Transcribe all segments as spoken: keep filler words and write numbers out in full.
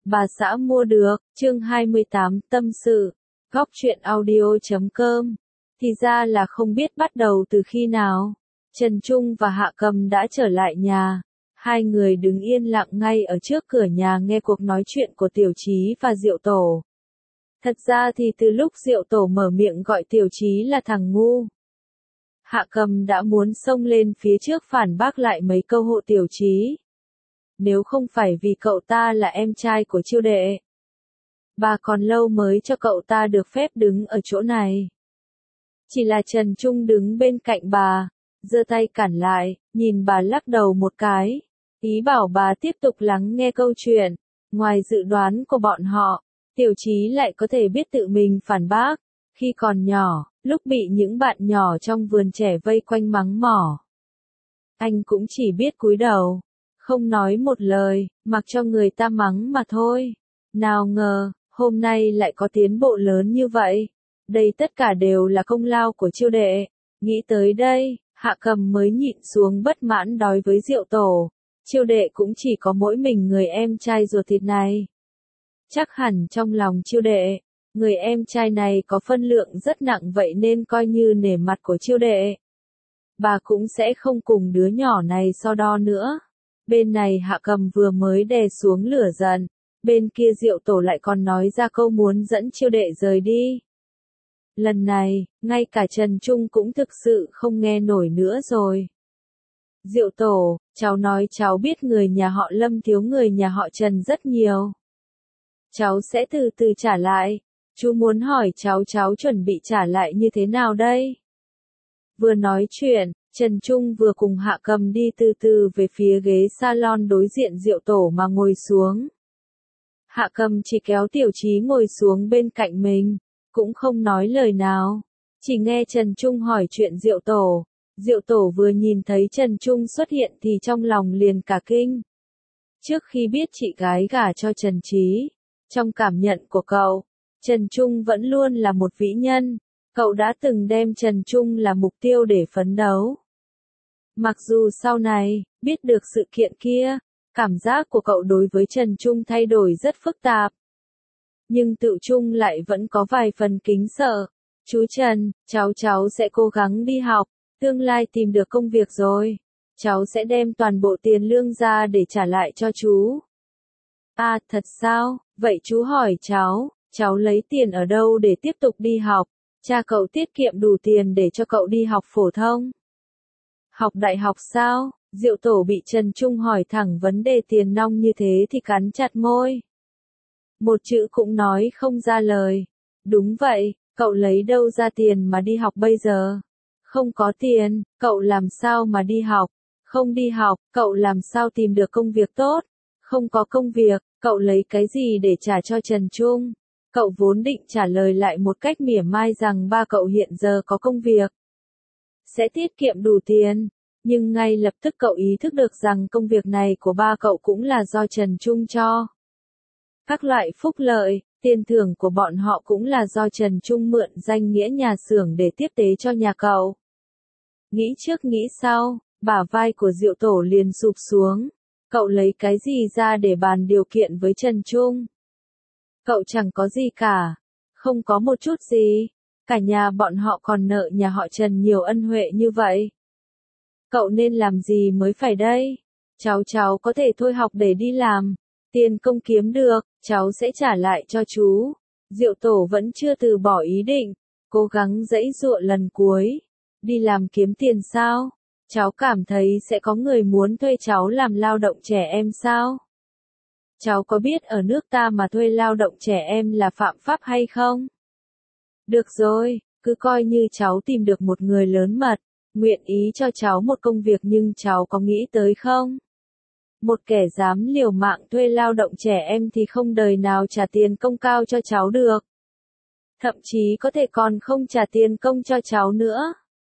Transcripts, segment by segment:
Bà xã mua được, chương hai mươi tám, tâm sự, góc truyện audio chấm com. Thì ra là không biết bắt đầu từ khi nào. Trần Trung và Hạ Cầm đã trở lại nhà. Hai người đứng yên lặng ngay ở trước cửa nhà nghe cuộc nói chuyện của Tiểu Chí và Diệu Tổ. Thật ra thì từ lúc Diệu Tổ mở miệng gọi Tiểu Chí là thằng ngu, Hạ Cầm đã muốn xông lên phía trước phản bác lại mấy câu hộ Tiểu Chí. Nếu không phải vì cậu ta là em trai của Chiêu đệ, bà còn lâu mới cho cậu ta được phép đứng ở chỗ này. Chỉ là Trần Trung đứng bên cạnh bà, giơ tay cản lại, nhìn bà lắc đầu một cái, ý bảo bà tiếp tục lắng nghe câu chuyện. Ngoài dự đoán của bọn họ, Tiểu Chí lại có thể biết tự mình phản bác. Khi còn nhỏ, lúc bị những bạn nhỏ trong vườn trẻ vây quanh mắng mỏ, anh cũng chỉ biết cúi đầu, không nói một lời, mặc cho người ta mắng mà thôi. Nào ngờ, hôm nay lại có tiến bộ lớn như vậy. Đây tất cả đều là công lao của Chiêu đệ. Nghĩ tới đây, Hạ Cầm mới nhịn xuống bất mãn đối với Diệu Tổ. Chiêu đệ cũng chỉ có mỗi mình người em trai ruột thịt này. Chắc hẳn trong lòng Chiêu đệ, người em trai này có phân lượng rất nặng, vậy nên coi như nể mặt của Chiêu đệ, bà cũng sẽ không cùng đứa nhỏ này so đo nữa. Bên này Hạ Cầm vừa mới đè xuống lửa giận, bên kia Diệu Tổ lại còn nói ra câu muốn dẫn Chiêu đệ rời đi. Lần này, ngay cả Trần Trung cũng thực sự không nghe nổi nữa rồi. Diệu Tổ, cháu nói cháu biết người nhà họ Lâm thiếu người nhà họ Trần rất nhiều. Cháu sẽ từ từ trả lại. Chú muốn hỏi cháu cháu chuẩn bị trả lại như thế nào đây? Vừa nói chuyện, Trần Trung vừa cùng Hạ Cầm đi từ từ về phía ghế salon đối diện Diệu Tổ mà ngồi xuống. Hạ Cầm chỉ kéo Tiểu Chí ngồi xuống bên cạnh mình, cũng không nói lời nào, chỉ nghe Trần Trung hỏi chuyện Diệu Tổ. Diệu Tổ vừa nhìn thấy Trần Trung xuất hiện thì trong lòng liền cả kinh. Trước khi biết chị gái gả cho Trần Chí, trong cảm nhận của cậu, Trần Trung vẫn luôn là một vĩ nhân. Cậu đã từng đem Trần Trung là mục tiêu để phấn đấu. Mặc dù sau này, biết được sự kiện kia, cảm giác của cậu đối với Trần Trung thay đổi rất phức tạp. Nhưng tự Trung lại vẫn có vài phần kính sợ. Chú Trần, cháu cháu sẽ cố gắng đi học, tương lai tìm được công việc rồi. Cháu sẽ đem toàn bộ tiền lương ra để trả lại cho chú. À, thật sao? Vậy chú hỏi cháu, cháu lấy tiền ở đâu để tiếp tục đi học? Cha cậu tiết kiệm đủ tiền để cho cậu đi học phổ thông? Học đại học sao? Diệu Tổ bị Trần Trung hỏi thẳng vấn đề tiền nong như thế thì cắn chặt môi. Một chữ cũng nói không ra lời. Đúng vậy, cậu lấy đâu ra tiền mà đi học bây giờ? Không có tiền, cậu làm sao mà đi học? Không đi học, cậu làm sao tìm được công việc tốt? Không có công việc, cậu lấy cái gì để trả cho Trần Trung? Cậu vốn định trả lời lại một cách mỉa mai rằng ba cậu hiện giờ có công việc, sẽ tiết kiệm đủ tiền, nhưng ngay lập tức cậu ý thức được rằng công việc này của ba cậu cũng là do Trần Trung cho. Các loại phúc lợi, tiền thưởng của bọn họ cũng là do Trần Trung mượn danh nghĩa nhà xưởng để tiếp tế cho nhà cậu. Nghĩ trước nghĩ sau, bả vai của Diệu Tổ liền sụp xuống. Cậu lấy cái gì ra để bàn điều kiện với Trần Trung? Cậu chẳng có gì cả, không có một chút gì, cả nhà bọn họ còn nợ nhà họ Trần nhiều ân huệ như vậy. Cậu nên làm gì mới phải đây? Cháu cháu có thể thôi học để đi làm, tiền công kiếm được, cháu sẽ trả lại cho chú. Diệu Tổ vẫn chưa từ bỏ ý định, cố gắng giãy giụa lần cuối. Đi làm kiếm tiền sao? Cháu cảm thấy sẽ có người muốn thuê cháu làm lao động trẻ em sao? Cháu có biết ở nước ta mà thuê lao động trẻ em là phạm pháp hay không? Được rồi, cứ coi như cháu tìm được một người lớn mật, nguyện ý cho cháu một công việc, nhưng cháu có nghĩ tới không? Một kẻ dám liều mạng thuê lao động trẻ em thì không đời nào trả tiền công cao cho cháu được. Thậm chí có thể còn không trả tiền công cho cháu nữa.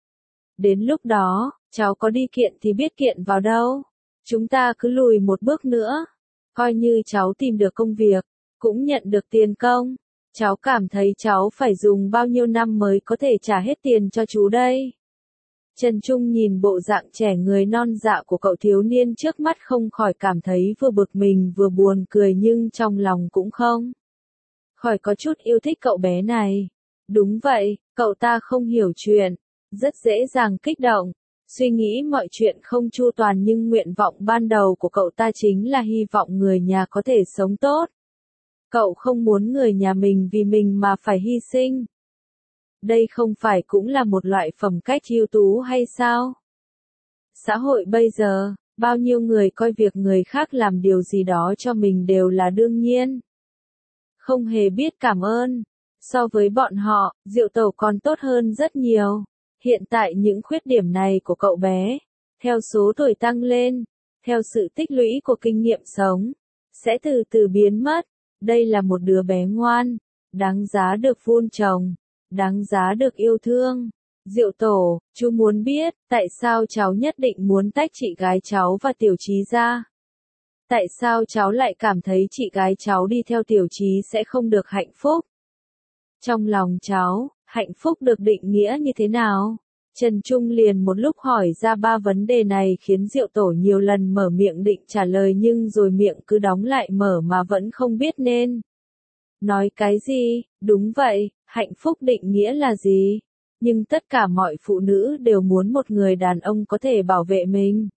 Đến lúc đó, cháu có đi kiện thì biết kiện vào đâu. Chúng ta cứ lùi một bước nữa. Coi như cháu tìm được công việc, cũng nhận được tiền công. Cháu cảm thấy cháu phải dùng bao nhiêu năm mới có thể trả hết tiền cho chú đây? Trần Trung nhìn bộ dạng trẻ người non dạ của cậu thiếu niên trước mắt không khỏi cảm thấy vừa bực mình vừa buồn cười nhưng trong lòng cũng không khỏi có chút yêu thích cậu bé này. Đúng vậy, cậu ta không hiểu chuyện, rất dễ dàng kích động, suy nghĩ mọi chuyện không chu toàn nhưng nguyện vọng ban đầu của cậu ta chính là hy vọng người nhà có thể sống tốt. Cậu không muốn người nhà mình vì mình mà phải hy sinh. Đây không phải cũng là một loại phẩm cách ưu tú hay sao? Xã hội bây giờ, bao nhiêu người coi việc người khác làm điều gì đó cho mình đều là đương nhiên. Không hề biết cảm ơn. So với bọn họ, Diệu Tẩu còn tốt hơn rất nhiều. Hiện tại những khuyết điểm này của cậu bé, theo số tuổi tăng lên, theo sự tích lũy của kinh nghiệm sống, sẽ từ từ biến mất. Đây là một đứa bé ngoan, đáng giá được vun trồng, đáng giá được yêu thương. Diệu Tổ, chú muốn biết, tại sao cháu nhất định muốn tách chị gái cháu và Tiểu Chí ra? Tại sao cháu lại cảm thấy chị gái cháu đi theo Tiểu Chí sẽ không được hạnh phúc? Trong lòng cháu, hạnh phúc được định nghĩa như thế nào? Trần Trung liền một lúc hỏi ra ba vấn đề này khiến Diệu Tổ nhiều lần mở miệng định trả lời nhưng rồi miệng cứ đóng lại mở mà vẫn không biết nên nói cái gì. Đúng vậy, hạnh phúc định nghĩa là gì? Nhưng tất cả mọi phụ nữ đều muốn một người đàn ông có thể bảo vệ mình,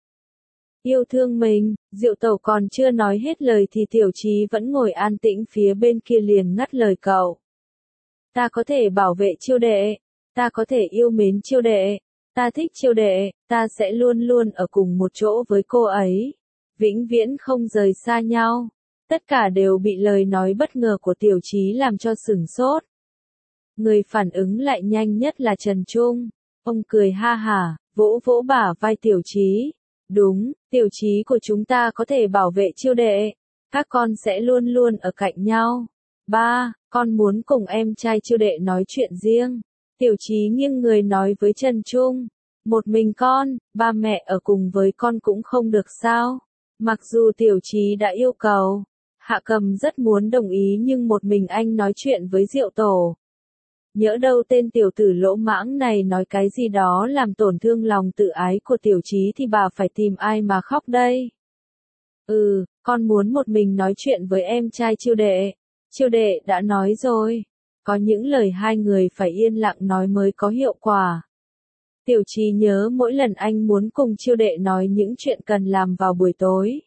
yêu thương mình. Diệu Tẩu còn chưa nói hết lời thì Tiểu Chí vẫn ngồi an tĩnh phía bên kia liền ngắt lời cậu. Ta có thể bảo vệ Chiêu đệ, ta có thể yêu mến Chiêu đệ, ta thích Chiêu đệ, ta sẽ luôn luôn ở cùng một chỗ với cô ấy, vĩnh viễn không rời xa nhau. Tất cả đều bị lời nói bất ngờ của Tiểu Chí làm cho sửng sốt. Người phản ứng lại nhanh nhất là Trần Trung. Ông cười ha hả, vỗ vỗ bả vai Tiểu Chí. Đúng, Tiểu Chí của chúng ta có thể bảo vệ Chiêu đệ. Các con sẽ luôn luôn ở cạnh nhau. Ba, con muốn cùng em trai Chiêu đệ nói chuyện riêng. Tiểu Chí nghiêng người nói với Trần Trung. Một mình con, ba mẹ ở cùng với con cũng không được sao? Mặc dù Tiểu Chí đã yêu cầu, Hạ Cầm rất muốn đồng ý nhưng một mình anh nói chuyện với Diệu Tổ. Nhỡ đâu tên tiểu tử lỗ mãng này nói cái gì đó làm tổn thương lòng tự ái của Tiểu Chí thì bà phải tìm ai mà khóc đây? Ừ, con muốn một mình nói chuyện với em trai Chiêu đệ. Chiêu đệ đã nói rồi. Có những lời hai người phải yên lặng nói mới có hiệu quả. Tiểu Chí nhớ mỗi lần anh muốn cùng Chiêu đệ nói những chuyện cần làm vào buổi tối.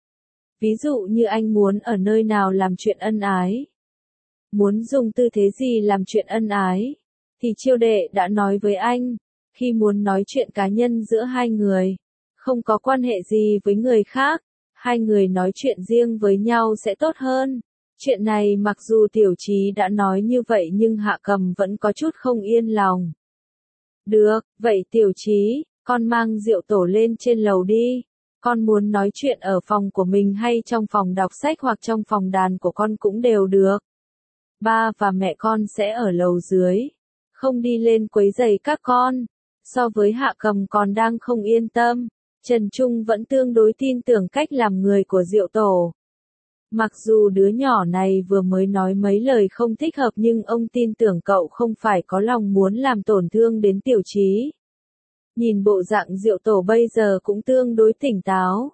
Ví dụ như anh muốn ở nơi nào làm chuyện ân ái, muốn dùng tư thế gì làm chuyện ân ái, thì Chiêu đệ đã nói với anh. Khi muốn nói chuyện cá nhân giữa hai người, không có quan hệ gì với người khác, hai người nói chuyện riêng với nhau sẽ tốt hơn. Chuyện này mặc dù Tiểu Chí đã nói như vậy nhưng Hạ Cầm vẫn có chút không yên lòng. Được, vậy Tiểu Chí, con mang Diệu Tổ lên trên lầu đi. Con muốn nói chuyện ở phòng của mình hay trong phòng đọc sách hoặc trong phòng đàn của con cũng đều được. Ba và mẹ con sẽ ở lầu dưới, không đi lên quấy rầy các con. So với Hạ Cầm còn đang không yên tâm, Trần Trung vẫn tương đối tin tưởng cách làm người của Diệu Tổ. Mặc dù đứa nhỏ này vừa mới nói mấy lời không thích hợp nhưng ông tin tưởng cậu không phải có lòng muốn làm tổn thương đến Tiểu Chí. Nhìn bộ dạng Diệu Tổ bây giờ cũng tương đối tỉnh táo.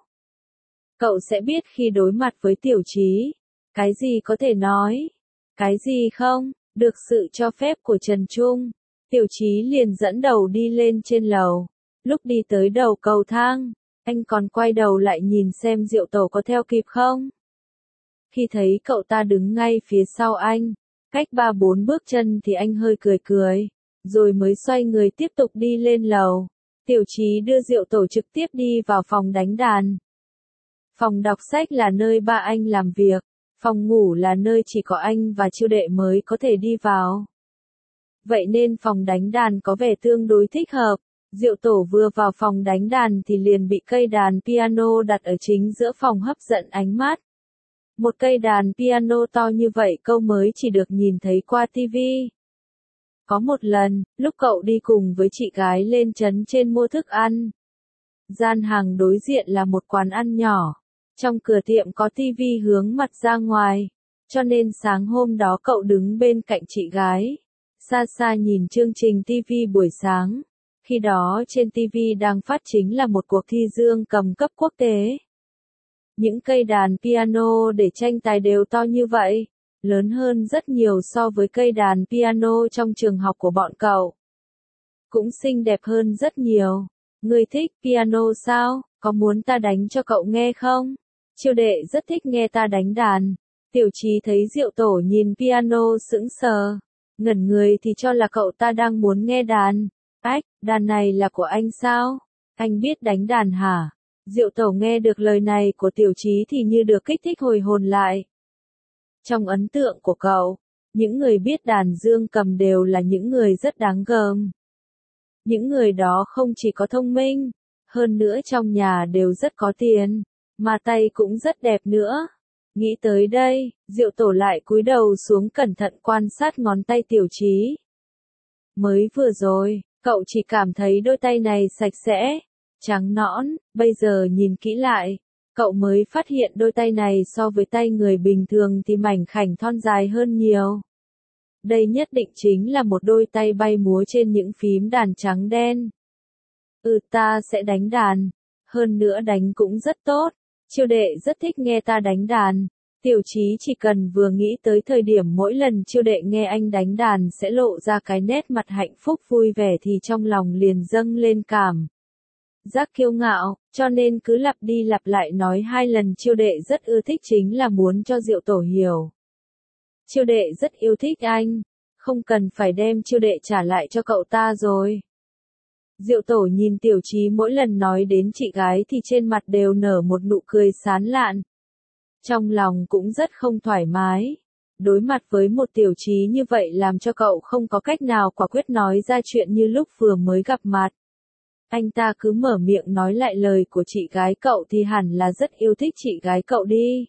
Cậu sẽ biết khi đối mặt với Tiểu Chí, cái gì có thể nói, cái gì không. Được sự cho phép của Trần Trung, Tiểu Chí liền dẫn đầu đi lên trên lầu. Lúc đi tới đầu cầu thang, anh còn quay đầu lại nhìn xem Diệu Tổ có theo kịp không. Khi thấy cậu ta đứng ngay phía sau anh, cách ba bốn bước chân thì anh hơi cười cười, rồi mới xoay người tiếp tục đi lên lầu. Tiểu Chí đưa Diệu Tổ trực tiếp đi vào phòng đánh đàn. Phòng đọc sách là nơi ba anh làm việc, phòng ngủ là nơi chỉ có anh và Chiêu đệ mới có thể đi vào. Vậy nên phòng đánh đàn có vẻ tương đối thích hợp. Diệu Tổ vừa vào phòng đánh đàn thì liền bị cây đàn piano đặt ở chính giữa phòng hấp dẫn ánh mắt. Một cây đàn piano to như vậy cậu mới chỉ được nhìn thấy qua tivi. Có một lần, lúc cậu đi cùng với chị gái lên trấn trên mua thức ăn. Gian hàng đối diện là một quán ăn nhỏ. Trong cửa tiệm có tivi hướng mặt ra ngoài. Cho nên sáng hôm đó cậu đứng bên cạnh chị gái, xa xa nhìn chương trình tivi buổi sáng. Khi đó trên ti vi đang phát chính là một cuộc thi dương cầm cấp quốc tế. Những cây đàn piano để tranh tài đều to như vậy, lớn hơn rất nhiều so với cây đàn piano trong trường học của bọn cậu. Cũng xinh đẹp hơn rất nhiều. Ngươi thích piano sao? Có muốn ta đánh cho cậu nghe không? Chiêu đệ rất thích nghe ta đánh đàn. Tiểu Chí thấy Diệu Tổ nhìn piano sững sờ, ngẩn người thì cho là cậu ta đang muốn nghe đàn. Ách, đàn này là của anh sao? Anh biết đánh đàn hả? Diệu Tổ nghe được lời này của Tiểu Chí thì như được kích thích hồi hồn lại. Trong ấn tượng của cậu, những người biết đàn dương cầm đều là những người rất đáng gờm. Những người đó không chỉ có thông minh, hơn nữa trong nhà đều rất có tiền, mà tay cũng rất đẹp nữa. Nghĩ tới đây, Diệu Tổ lại cúi đầu xuống cẩn thận quan sát ngón tay Tiểu Chí. Mới vừa rồi, cậu chỉ cảm thấy đôi tay này sạch sẽ, trắng nõn, bây giờ nhìn kỹ lại, cậu mới phát hiện đôi tay này so với tay người bình thường thì mảnh khảnh thon dài hơn nhiều. Đây nhất định chính là một đôi tay bay múa trên những phím đàn trắng đen. Ừ, ta sẽ đánh đàn, hơn nữa đánh cũng rất tốt. Chiêu đệ rất thích nghe ta đánh đàn. Tiểu Chí chỉ cần vừa nghĩ tới thời điểm mỗi lần chiêu đệ nghe anh đánh đàn sẽ lộ ra cái nét mặt hạnh phúc vui vẻ thì trong lòng liền dâng lên cảm giác kiêu ngạo, cho nên cứ lặp đi lặp lại nói hai lần. Chiêu đệ rất ưa thích chính là muốn cho Diệu Tổ hiểu. Chiêu đệ rất yêu thích anh, không cần phải đem chiêu đệ trả lại cho cậu ta rồi. Diệu Tổ nhìn Tiểu Chí mỗi lần nói đến chị gái thì trên mặt đều nở một nụ cười sán lạn. Trong lòng cũng rất không thoải mái. Đối mặt với một Tiểu Chí như vậy làm cho cậu không có cách nào quả quyết nói ra chuyện như lúc vừa mới gặp mặt. Anh ta cứ mở miệng nói lại lời của chị gái cậu thì hẳn là rất yêu thích chị gái cậu đi.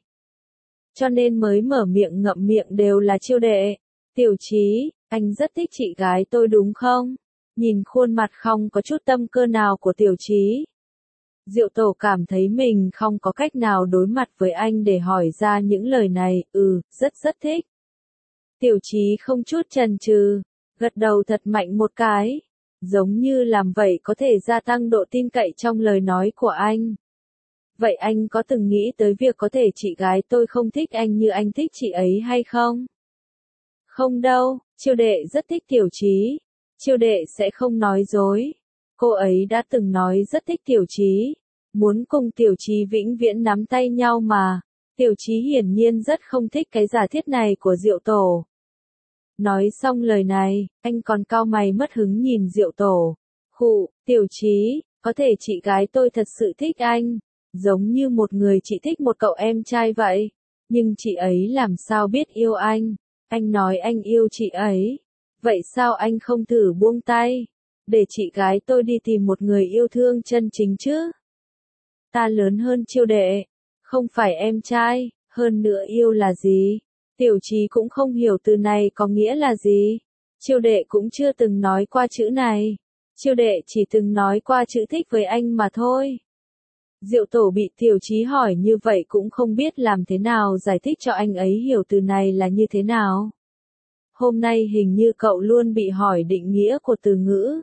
Cho nên mới mở miệng ngậm miệng đều là chiêu đệ. Tiểu Chí, anh rất thích chị gái tôi đúng không? Nhìn khuôn mặt không có chút tâm cơ nào của Tiểu Chí, Diệu Tổ cảm thấy mình không có cách nào đối mặt với anh để hỏi ra những lời này. Ừ, rất rất thích. Tiểu Chí không chút chần chừ, gật đầu thật mạnh một cái, giống như làm vậy có thể gia tăng độ tin cậy trong lời nói của anh. Vậy anh có từng nghĩ tới việc có thể chị gái tôi không thích anh như anh thích chị ấy hay không? Không đâu, chiêu đệ rất thích Tiểu Chí. Chiêu đệ sẽ không nói dối. Cô ấy đã từng nói rất thích Tiểu Chí, muốn cùng Tiểu Chí vĩnh viễn nắm tay nhau mà. Tiểu Chí hiển nhiên rất không thích cái giả thiết này của Diệu Tổ. Nói xong lời này, anh còn cau mày mất hứng nhìn Diệu Tổ. Khụ, Tiểu Chí, có thể chị gái tôi thật sự thích anh, giống như một người chị thích một cậu em trai vậy. Nhưng chị ấy làm sao biết yêu anh? Anh nói anh yêu chị ấy. Vậy sao anh không thử buông tay, để chị gái tôi đi tìm một người yêu thương chân chính chứ? Ta lớn hơn chiêu đệ, không phải em trai, hơn nữa yêu là gì? Tiểu Chí cũng không hiểu từ này có nghĩa là gì. Chiêu đệ cũng chưa từng nói qua chữ này. Chiêu đệ chỉ từng nói qua chữ thích với anh mà thôi. Diệu Tổ bị Tiểu Chí hỏi như vậy cũng không biết làm thế nào giải thích cho anh ấy hiểu từ này là như thế nào. Hôm nay hình như cậu luôn bị hỏi định nghĩa của từ ngữ.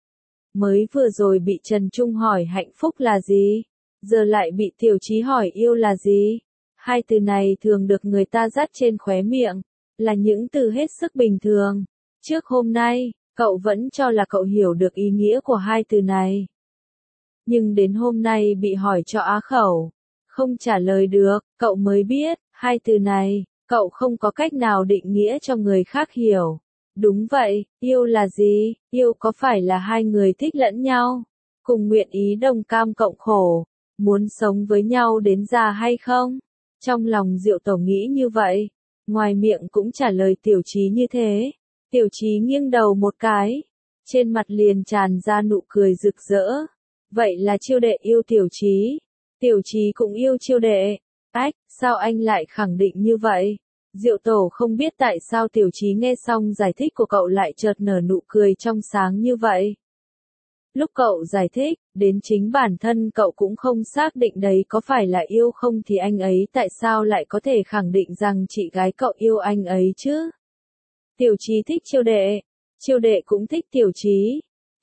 Mới vừa rồi bị Trần Trung hỏi hạnh phúc là gì, giờ lại bị Tiểu Chí hỏi yêu là gì. Hai từ này thường được người ta dắt trên khóe miệng, là những từ hết sức bình thường. Trước hôm nay, cậu vẫn cho là cậu hiểu được ý nghĩa của hai từ này. Nhưng đến hôm nay bị hỏi cho á khẩu, không trả lời được, cậu mới biết, hai từ này, cậu không có cách nào định nghĩa cho người khác hiểu. Đúng vậy, yêu là gì? Yêu có phải là hai người thích lẫn nhau, cùng nguyện ý đồng cam cộng khổ, muốn sống với nhau đến già hay không? Trong lòng Diệu Tổ nghĩ như vậy, ngoài miệng cũng trả lời Tiểu Chí như thế. Tiểu Chí nghiêng đầu một cái, trên mặt liền tràn ra nụ cười rực rỡ. Vậy là chiêu đệ yêu Tiểu Chí, Tiểu Chí cũng yêu chiêu đệ. Ách, sao anh lại khẳng định như vậy? Diệu Tổ không biết tại sao Tiểu Chí nghe xong giải thích của cậu lại chợt nở nụ cười trong sáng như vậy. Lúc cậu giải thích, đến chính bản thân cậu cũng không xác định đấy có phải là yêu không thì anh ấy tại sao lại có thể khẳng định rằng chị gái cậu yêu anh ấy chứ? Tiểu Chí thích chiêu đệ, chiêu đệ cũng thích Tiểu Chí.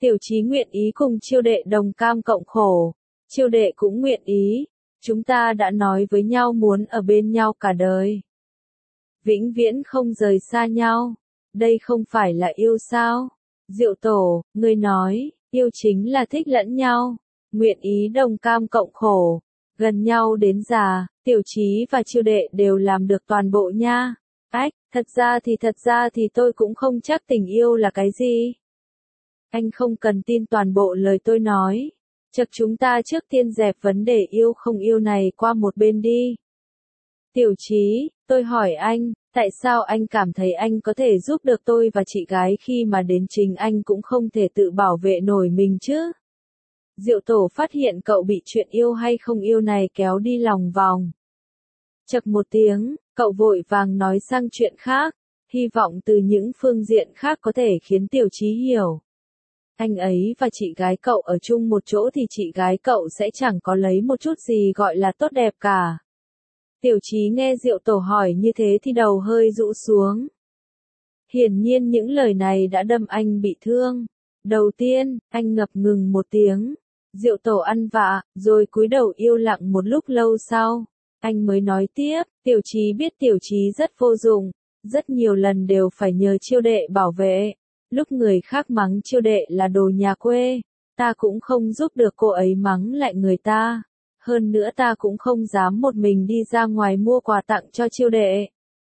Tiểu Chí nguyện ý cùng Chiêu đệ đồng cam cộng khổ. Chiêu đệ cũng nguyện ý. Chúng ta đã nói với nhau muốn ở bên nhau cả đời. Vĩnh viễn không rời xa nhau. Đây không phải là yêu sao? Diệu Tổ, ngươi nói, yêu chính là thích lẫn nhau. Nguyện ý đồng cam cộng khổ. Gần nhau đến già, Tiểu Chí và Chiêu đệ đều làm được toàn bộ nha. Ách, thật ra thì thật ra thì tôi cũng không chắc tình yêu là cái gì. Anh không cần tin toàn bộ lời tôi nói. Chật chúng ta trước tiên dẹp vấn đề yêu không yêu này qua một bên đi. Tiểu Chí, tôi hỏi anh, tại sao anh cảm thấy anh có thể giúp được tôi và chị gái khi mà đến chính anh cũng không thể tự bảo vệ nổi mình chứ? Diệu Tổ phát hiện cậu bị chuyện yêu hay không yêu này kéo đi lòng vòng. Chậc một tiếng, cậu vội vàng nói sang chuyện khác, hy vọng từ những phương diện khác có thể khiến Tiểu Chí hiểu. Anh ấy và chị gái cậu ở chung một chỗ thì chị gái cậu sẽ chẳng có lấy một chút gì gọi là tốt đẹp cả. Tiểu Chí nghe Diệu Tổ hỏi như thế thì đầu hơi rũ xuống. Hiển nhiên những lời này đã đâm anh bị thương. Đầu tiên, anh ngập ngừng một tiếng. Diệu Tổ ăn vạ, rồi cúi đầu yêu lặng một lúc lâu sau. Anh mới nói tiếp, Tiểu Chí biết Tiểu Chí rất vô dụng. Rất nhiều lần đều phải nhờ Chiêu đệ bảo vệ. Lúc người khác mắng Chiêu đệ là đồ nhà quê, ta cũng không giúp được cô ấy mắng lại người ta. Hơn nữa ta cũng không dám một mình đi ra ngoài mua quà tặng cho Chiêu đệ.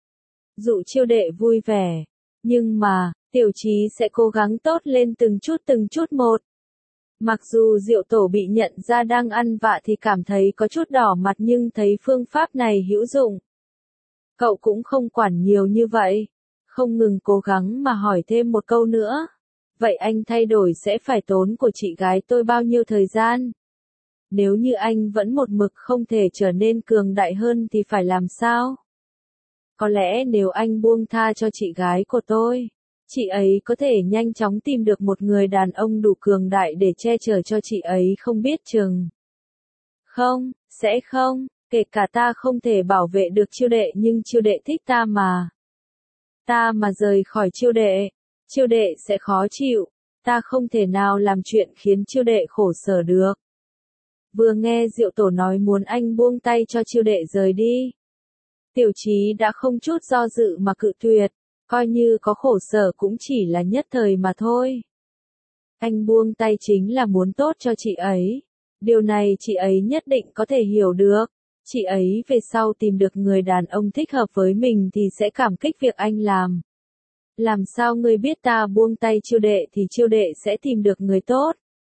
Dụ Chiêu đệ vui vẻ. Nhưng mà, Tiểu Chí sẽ cố gắng tốt lên từng chút từng chút một. Mặc dù Diệu Tổ bị nhận ra đang ăn vạ thì cảm thấy có chút đỏ mặt nhưng thấy phương pháp này hữu dụng. Cậu cũng không quản nhiều như vậy. Không ngừng cố gắng mà hỏi thêm một câu nữa. Vậy anh thay đổi sẽ phải tốn của chị gái tôi bao nhiêu thời gian? Nếu như anh vẫn một mực không thể trở nên cường đại hơn thì phải làm sao? Có lẽ nếu anh buông tha cho chị gái của tôi, chị ấy có thể nhanh chóng tìm được một người đàn ông đủ cường đại để che chở cho chị ấy không biết chừng. Không, sẽ không, kể cả ta không thể bảo vệ được Chiêu đệ nhưng Chiêu đệ thích ta mà. Ta mà rời khỏi Chiêu đệ, Chiêu đệ sẽ khó chịu, ta không thể nào làm chuyện khiến Chiêu đệ khổ sở được. Vừa nghe Diệu Tổ nói muốn anh buông tay cho Chiêu đệ rời đi. Tiểu Chí đã không chút do dự mà cự tuyệt, coi như có khổ sở cũng chỉ là nhất thời mà thôi. Anh buông tay chính là muốn tốt cho chị ấy. Điều này chị ấy nhất định có thể hiểu được. Chị ấy về sau tìm được người đàn ông thích hợp với mình thì sẽ cảm kích việc anh làm. Làm sao ngươi biết ta buông tay Chiêu đệ thì Chiêu đệ sẽ tìm được người tốt?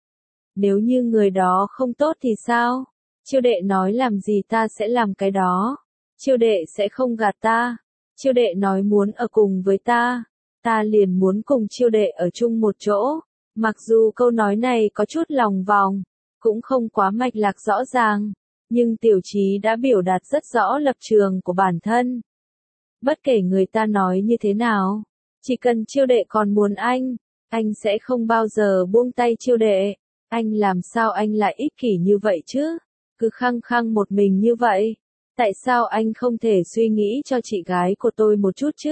Nếu như người đó không tốt thì sao? Chiêu đệ nói làm gì ta sẽ làm cái đó. Chiêu đệ sẽ không gạt ta. Chiêu đệ nói muốn ở cùng với ta. Ta liền muốn cùng Chiêu đệ ở chung một chỗ. Mặc dù câu nói này có chút lòng vòng, cũng không quá mạch lạc rõ ràng. Nhưng Tiểu Chí đã biểu đạt rất rõ lập trường của bản thân. Bất kể người ta nói như thế nào, chỉ cần Chiêu đệ còn muốn anh, anh sẽ không bao giờ buông tay Chiêu đệ. Anh làm sao anh lại ích kỷ như vậy chứ? Cứ khăng khăng một mình như vậy. Tại sao anh không thể suy nghĩ cho chị gái của tôi một chút chứ?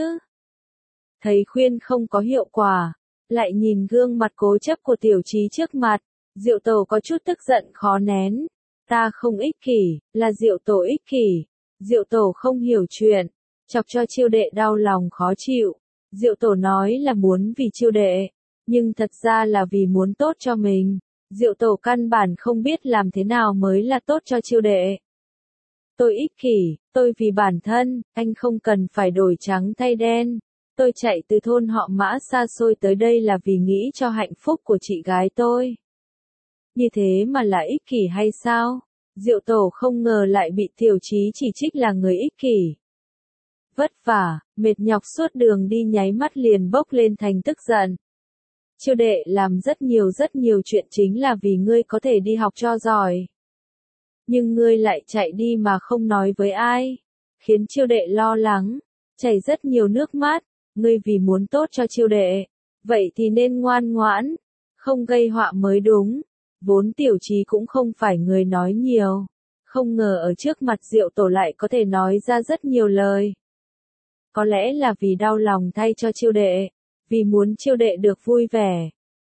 Thấy khuyên không có hiệu quả, lại nhìn gương mặt cố chấp của Tiểu Chí trước mặt, Diệu Tổ có chút tức giận khó nén. Ta không ích kỷ, là Diệu Tổ ích kỷ. Diệu Tổ không hiểu chuyện, chọc cho Chiêu đệ đau lòng khó chịu. Diệu Tổ nói là muốn vì Chiêu đệ, nhưng thật ra là vì muốn tốt cho mình. Diệu Tổ căn bản không biết làm thế nào mới là tốt cho Chiêu đệ. Tôi ích kỷ, tôi vì bản thân, anh không cần phải đổi trắng thay đen. Tôi chạy từ thôn họ Mã xa xôi tới đây là vì nghĩ cho hạnh phúc của chị gái tôi. Như thế mà là ích kỷ hay sao? Diệu Tổ không ngờ lại bị Tiểu Chí chỉ trích là người ích kỷ. Vất vả, mệt nhọc suốt đường đi nháy mắt liền bốc lên thành tức giận. Chiêu đệ làm rất nhiều rất nhiều chuyện chính là vì ngươi có thể đi học cho giỏi. Nhưng ngươi lại chạy đi mà không nói với ai, khiến Chiêu đệ lo lắng, chảy rất nhiều nước mắt. Ngươi vì muốn tốt cho Chiêu đệ, vậy thì nên ngoan ngoãn, không gây họa mới đúng. Vốn Tiểu Chí cũng không phải người nói nhiều, không ngờ ở trước mặt Diệu Tổ lại có thể nói ra rất nhiều lời. Có lẽ là vì đau lòng thay cho Chiêu đệ, vì muốn Chiêu đệ được vui vẻ,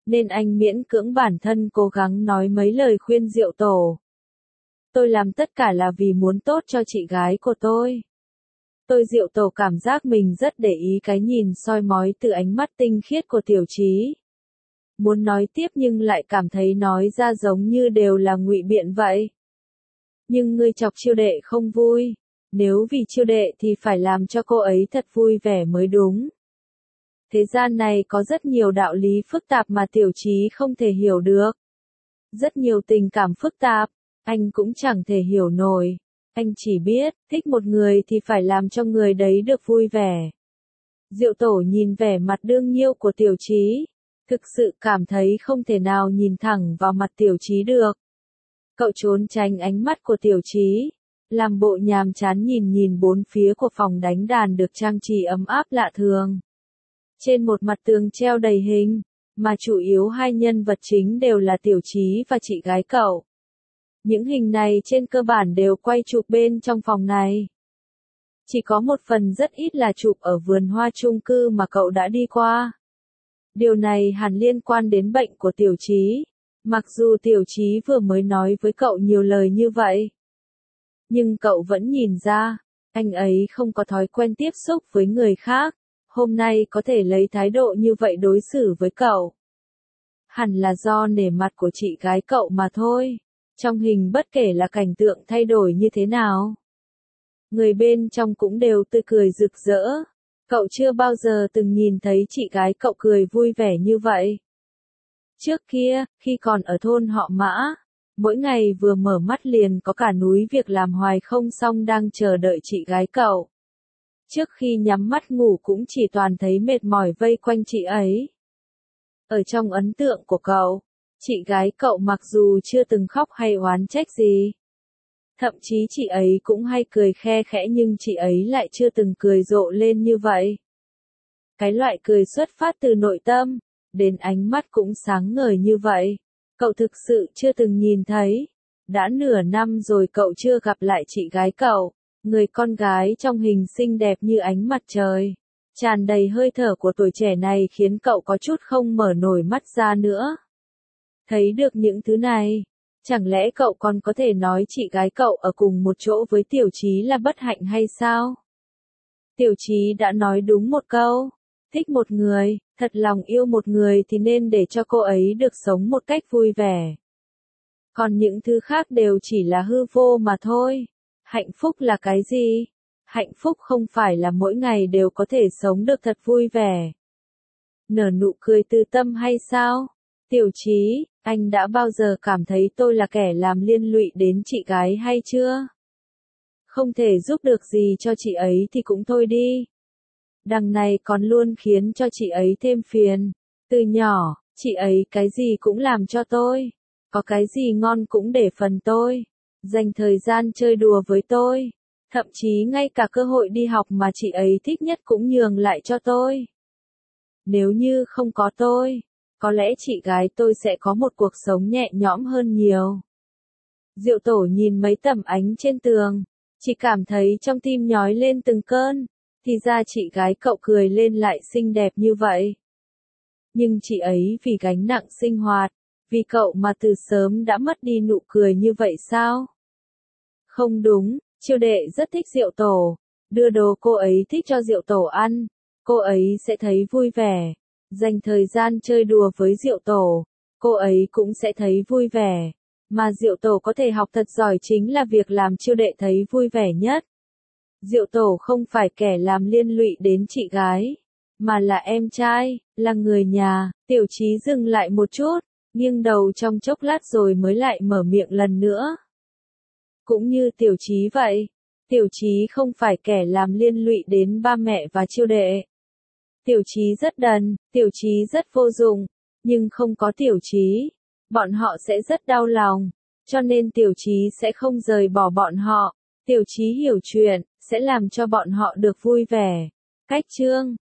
nên anh miễn cưỡng bản thân cố gắng nói mấy lời khuyên Diệu Tổ. Tôi làm tất cả là vì muốn tốt cho chị gái của tôi. Tôi Diệu Tổ cảm giác mình rất để ý cái nhìn soi mói từ ánh mắt tinh khiết của Tiểu Chí. Muốn nói tiếp nhưng lại cảm thấy nói ra giống như đều là ngụy biện vậy. Nhưng ngươi chọc Chiêu Đệ không vui. Nếu vì Chiêu Đệ thì phải làm cho cô ấy thật vui vẻ mới đúng. Thế gian này có rất nhiều đạo lý phức tạp mà Tiểu Chí không thể hiểu được. Rất nhiều tình cảm phức tạp, anh cũng chẳng thể hiểu nổi. Anh chỉ biết, thích một người thì phải làm cho người đấy được vui vẻ. Diệu Tổ nhìn vẻ mặt đương nhiêu của Tiểu Chí, thực sự cảm thấy không thể nào nhìn thẳng vào mặt Tiểu Chí được. Cậu trốn tránh ánh mắt của Tiểu Chí, làm bộ nhàm chán nhìn nhìn bốn phía của phòng đánh đàn được trang trí ấm áp lạ thường. Trên một mặt tường treo đầy hình, mà chủ yếu hai nhân vật chính đều là Tiểu Chí và chị gái cậu. Những hình này trên cơ bản đều quay chụp bên trong phòng này. Chỉ có một phần rất ít là chụp ở vườn hoa chung cư mà cậu đã đi qua. Điều này hẳn liên quan đến bệnh của Tiểu Chí, mặc dù Tiểu Chí vừa mới nói với cậu nhiều lời như vậy. Nhưng cậu vẫn nhìn ra, anh ấy không có thói quen tiếp xúc với người khác, hôm nay có thể lấy thái độ như vậy đối xử với cậu. Hẳn là do nể mặt của chị gái cậu mà thôi. Trong hình bất kể là cảnh tượng thay đổi như thế nào, người bên trong cũng đều tươi cười rực rỡ. Cậu chưa bao giờ từng nhìn thấy chị gái cậu cười vui vẻ như vậy. Trước kia, khi còn ở thôn họ Mã, mỗi ngày vừa mở mắt liền có cả núi việc làm hoài không xong đang chờ đợi chị gái cậu. Trước khi nhắm mắt ngủ cũng chỉ toàn thấy mệt mỏi vây quanh chị ấy. Ở trong ấn tượng của cậu, chị gái cậu mặc dù chưa từng khóc hay oán trách gì. Thậm chí chị ấy cũng hay cười khe khẽ nhưng chị ấy lại chưa từng cười rộ lên như vậy. Cái loại cười xuất phát từ nội tâm, đến ánh mắt cũng sáng ngời như vậy. Cậu thực sự chưa từng nhìn thấy. Đã nửa năm rồi cậu chưa gặp lại chị gái cậu, người con gái trong hình xinh đẹp như ánh mặt trời. Tràn đầy hơi thở của tuổi trẻ này khiến cậu có chút không mở nổi mắt ra nữa. Thấy được những thứ này, chẳng lẽ cậu còn có thể nói chị gái cậu ở cùng một chỗ với Tiểu Chí là bất hạnh hay sao? Tiểu Chí đã nói đúng một câu, thích một người, thật lòng yêu một người thì nên để cho cô ấy được sống một cách vui vẻ. Còn những thứ khác đều chỉ là hư vô mà thôi. Hạnh phúc là cái gì? Hạnh phúc không phải là mỗi ngày đều có thể sống được thật vui vẻ. Nở nụ cười từ tâm hay sao? Tiểu Chí, anh đã bao giờ cảm thấy tôi là kẻ làm liên lụy đến chị gái hay chưa? Không thể giúp được gì cho chị ấy thì cũng thôi đi. Đằng này còn luôn khiến cho chị ấy thêm phiền. Từ nhỏ, chị ấy cái gì cũng làm cho tôi. Có cái gì ngon cũng để phần tôi. Dành thời gian chơi đùa với tôi. Thậm chí ngay cả cơ hội đi học mà chị ấy thích nhất cũng nhường lại cho tôi. Nếu như không có tôi, có lẽ chị gái tôi sẽ có một cuộc sống nhẹ nhõm hơn nhiều. Diệu Tổ nhìn mấy tấm ánh trên tường, chỉ cảm thấy trong tim nhói lên từng cơn, thì ra chị gái cậu cười lên lại xinh đẹp như vậy. Nhưng chị ấy vì gánh nặng sinh hoạt, vì cậu mà từ sớm đã mất đi nụ cười như vậy sao? Không đúng, Chiêu Đệ rất thích Diệu Tổ, đưa đồ cô ấy thích cho Diệu Tổ ăn, cô ấy sẽ thấy vui vẻ. Dành thời gian chơi đùa với Diệu Tổ, cô ấy cũng sẽ thấy vui vẻ. Mà Diệu Tổ có thể học thật giỏi chính là việc làm Chiêu Đệ thấy vui vẻ nhất. Diệu Tổ không phải kẻ làm liên lụy đến chị gái, mà là em trai, là người nhà. Tiểu Chí dừng lại một chút, nghiêng đầu trong chốc lát rồi mới lại mở miệng lần nữa. Cũng như Tiểu Chí vậy, Tiểu Chí không phải kẻ làm liên lụy đến ba mẹ và Chiêu Đệ. Tiểu Chí rất đần, Tiểu Chí rất vô dụng, nhưng không có Tiểu Chí, bọn họ sẽ rất đau lòng, cho nên Tiểu Chí sẽ không rời bỏ bọn họ. Tiểu Chí hiểu chuyện, sẽ làm cho bọn họ được vui vẻ. Cách chương